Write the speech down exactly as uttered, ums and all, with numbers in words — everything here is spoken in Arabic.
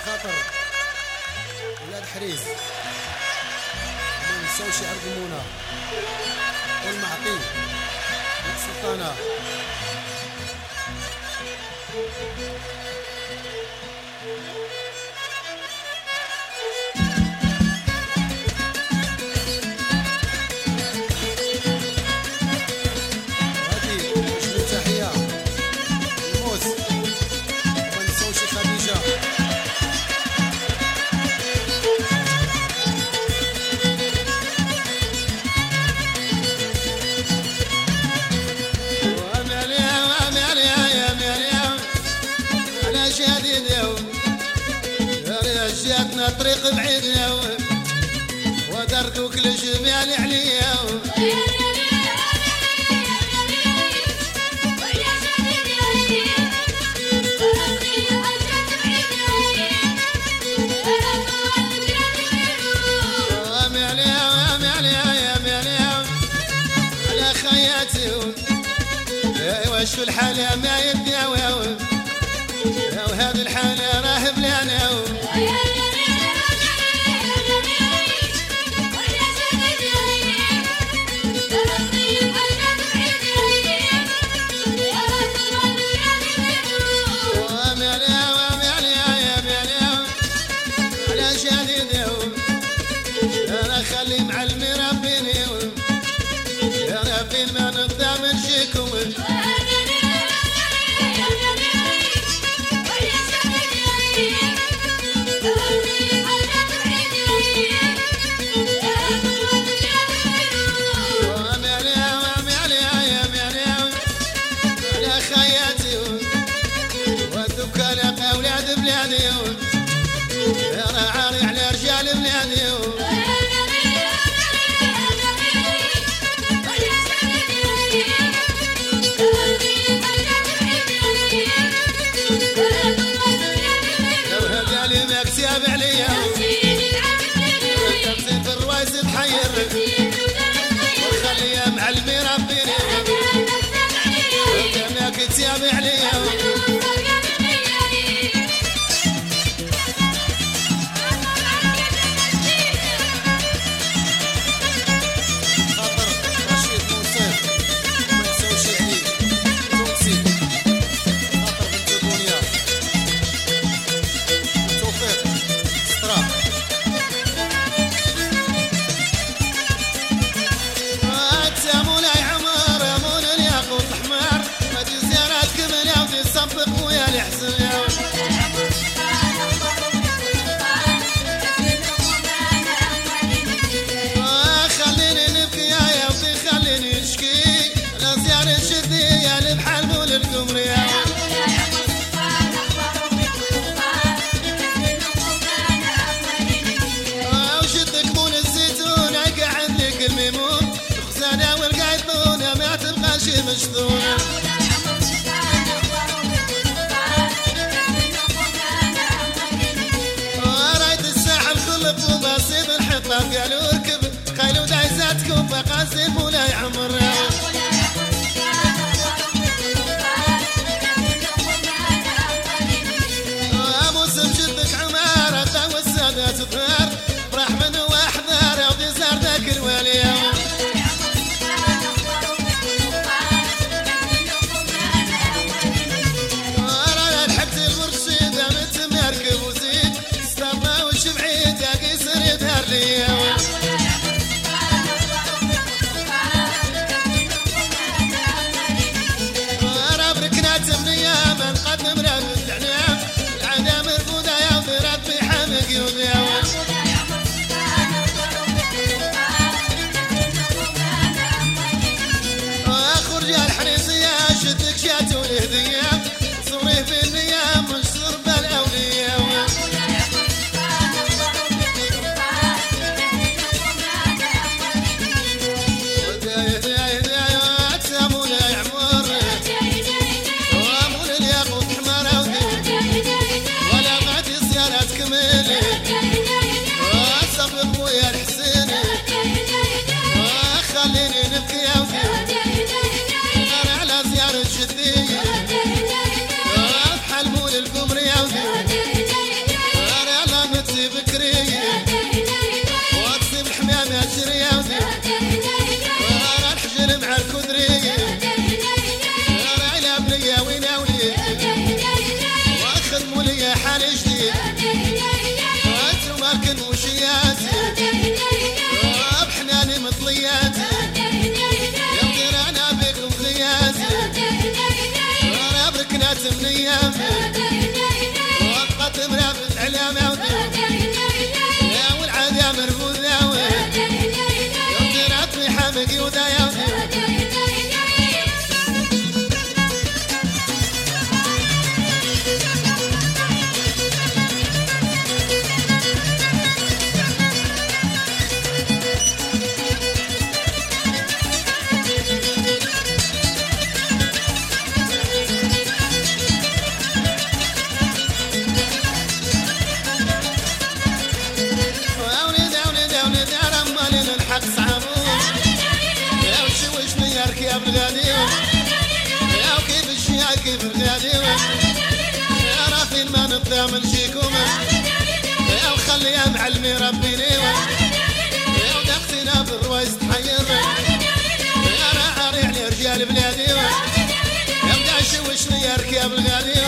خاطر ولاد حريز ما نساوش يعرقمونا والمعطي والسلطانة. جاتنا طريق بعيد ودركوا كل جمال عليا على خياتي وشو الحالة ما يداوي وهذه الحالة راه بلانا خلي معلمي ربيني يا ربي ما نقدر نمشيكم على خياتي والذكر اولاد بلادي يا راعي على رجال بلادي مكتب عليا تمثيل في الروايس تحير وخليها معلمي ربيني وكما كتاب عليا مشطونة رايت الساحل كل بوباسيب الحطام قالوا اركب خيلوا دايزاتكم فقاسم ولا يعمر موسم جدك عمارة والسادات ظهر فرح من واحذر يعطي زار ذاك الوالي وقت من ايامي وقت مرافد على موتي يا والعاد يا مرفوذة يوم ربي حامق يودا يوتي الحق صعبون يا وشوشني يا ركاب الغاديون يا وكيف الشيعة كيف الغاديون يا رافين ما نطامن شيكم يا وخلي يا معلمي ربي ليون يا ودقتنا في الروايز تحير يا راعي على رجال بلادي يا ودا شوشني يا ركاب الغاديون